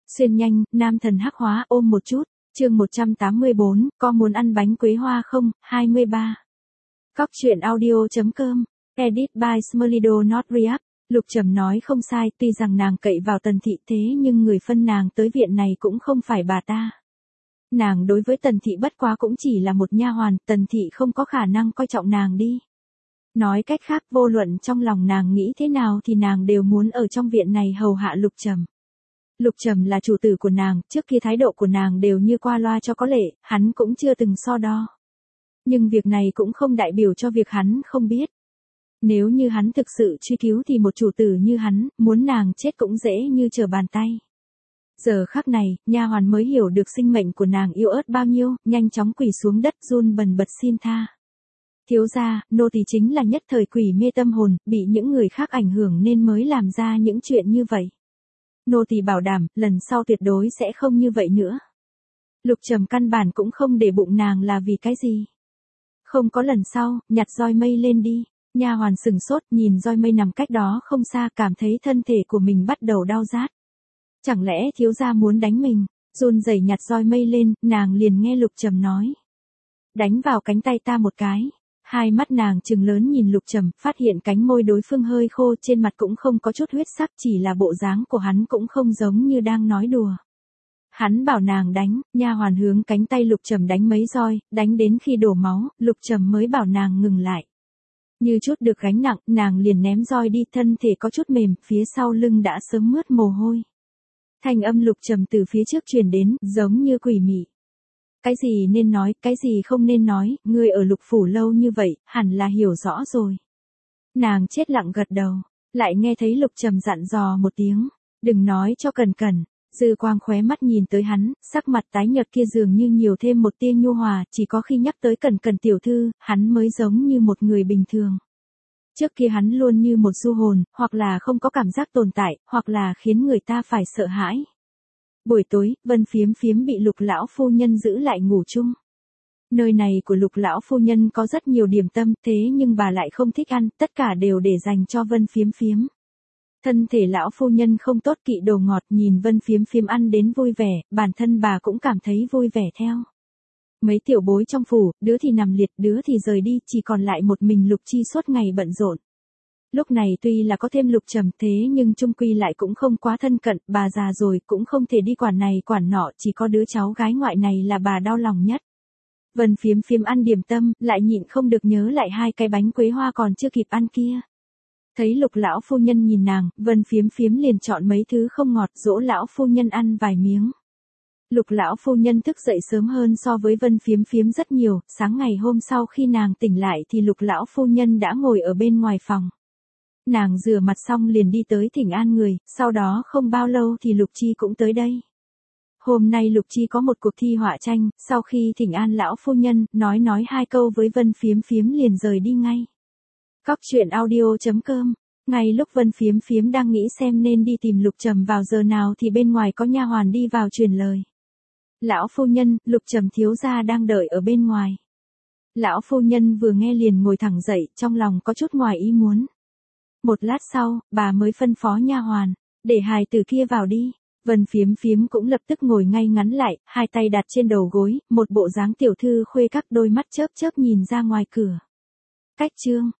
Xuyên nhanh, nam thần hắc hóa ôm một chút, chương 184, có muốn ăn bánh quế hoa không, 23. Cóc truyện audio.com, edit by Smolido Not React. Lục Trầm nói không sai, tuy rằng nàng cậy vào Tần Thị thế nhưng người phân nàng tới viện này cũng không phải bà ta. Nàng đối với Tần Thị bất quá cũng chỉ là một nha hoàn, Tần Thị không có khả năng coi trọng nàng đi. Nói cách khác, vô luận trong lòng nàng nghĩ thế nào thì nàng đều muốn ở trong viện này hầu hạ Lục Trầm. Lục Trầm là chủ tử của nàng, trước kia thái độ của nàng đều như qua loa cho có lệ, hắn cũng chưa từng so đo. Nhưng việc này cũng không đại biểu cho việc hắn không biết. Nếu như hắn thực sự truy cứu thì một chủ tử như hắn, muốn nàng chết cũng dễ như trở bàn tay. Giờ khắc này, nha hoàn mới hiểu được sinh mệnh của nàng yếu ớt bao nhiêu, nhanh chóng quỳ xuống đất run bần bật xin tha. Thiếu gia, nô tỳ chính là nhất thời quỷ mê tâm hồn, bị những người khác ảnh hưởng nên mới làm ra những chuyện như vậy. Nô tỳ bảo đảm, lần sau tuyệt đối sẽ không như vậy nữa. Lục Trầm căn bản cũng không để bụng nàng là vì cái gì. Không có lần sau, nhặt roi mây lên đi. Nha hoàn sừng sốt nhìn roi mây nằm cách đó không xa, cảm thấy thân thể của mình bắt đầu đau rát. Chẳng lẽ thiếu gia muốn đánh mình? Run rẩy nhặt roi mây lên, nàng liền nghe Lục Trầm nói. Đánh vào cánh tay ta một cái. Hai mắt nàng trừng lớn nhìn Lục Trầm, phát hiện cánh môi đối phương hơi khô, trên mặt cũng không có chút huyết sắc, chỉ là bộ dáng của hắn cũng không giống như đang nói đùa. Hắn bảo nàng đánh, nha hoàn hướng cánh tay Lục Trầm đánh mấy roi, đánh đến khi đổ máu, Lục Trầm mới bảo nàng ngừng lại. Như chút được gánh nặng, nàng liền ném roi đi, thân thể có chút mềm, phía sau lưng đã sớm mướt mồ hôi. Thanh âm Lục Trầm từ phía trước truyền đến, giống như quỷ mị. Cái gì nên nói, cái gì không nên nói, ngươi ở Lục phủ lâu như vậy, hẳn là hiểu rõ rồi. Nàng chết lặng gật đầu, lại nghe thấy Lục Trầm dặn dò một tiếng, đừng nói cho Cẩn Cẩn. Dư quang khóe mắt nhìn tới hắn, sắc mặt tái nhợt kia dường như nhiều thêm một tia nhu hòa, chỉ có khi nhắc tới Cẩn Cẩn tiểu thư, hắn mới giống như một người bình thường. Trước kia hắn luôn như một du hồn, hoặc là không có cảm giác tồn tại, hoặc là khiến người ta phải sợ hãi. Buổi tối, Vân Phiếm Phiếm bị Lục lão phu nhân giữ lại ngủ chung. Nơi này của Lục lão phu nhân có rất nhiều điểm tâm, thế nhưng bà lại không thích ăn, tất cả đều để dành cho Vân Phiếm Phiếm. Thân thể lão phu nhân không tốt, kỵ đồ ngọt, nhìn Vân Phiếm Phiếm ăn đến vui vẻ, bản thân bà cũng cảm thấy vui vẻ theo. Mấy tiểu bối trong phủ, đứa thì nằm liệt, đứa thì rời đi, chỉ còn lại một mình Lục Chi suốt ngày bận rộn. Lúc này tuy là có thêm Lục Trầm thế nhưng chung quy lại cũng không quá thân cận, bà già rồi cũng không thể đi quản này quản nọ, chỉ có đứa cháu gái ngoại này là bà đau lòng nhất. Vân Phiếm Phiếm ăn điểm tâm, lại nhịn không được nhớ lại hai cái bánh quế hoa còn chưa kịp ăn kia. Thấy Lục lão phu nhân nhìn nàng, Vân Phiếm Phiếm liền chọn mấy thứ không ngọt dỗ lão phu nhân ăn vài miếng. Lục lão phu nhân thức dậy sớm hơn so với Vân Phiếm Phiếm rất nhiều, sáng ngày hôm sau khi nàng tỉnh lại thì Lục lão phu nhân đã ngồi ở bên ngoài phòng. Nàng rửa mặt xong liền đi tới thỉnh an người, sau đó không bao lâu thì Lục Chi cũng tới đây. Hôm nay Lục Chi có một cuộc thi họa tranh, sau khi thỉnh an lão phu nhân, nói hai câu với Vân Phiếm Phiếm liền rời đi ngay. Cóc truyện audio.com. Ngay lúc Vân Phiếm Phiếm đang nghĩ xem nên đi tìm Lục Trầm vào giờ nào thì bên ngoài có nha hoàn đi vào truyền lời. Lão phu nhân, Lục Trầm thiếu gia đang đợi ở bên ngoài. Lão phu nhân vừa nghe liền ngồi thẳng dậy, trong lòng có chút ngoài ý muốn. Một lát sau, bà mới phân phó nha hoàn, để hài tử kia vào đi. Vân Phiếm Phiếm cũng lập tức ngồi ngay ngắn lại, hai tay đặt trên đầu gối, một bộ dáng tiểu thư khuê các, đôi mắt chớp chớp nhìn ra ngoài cửa. Cách chương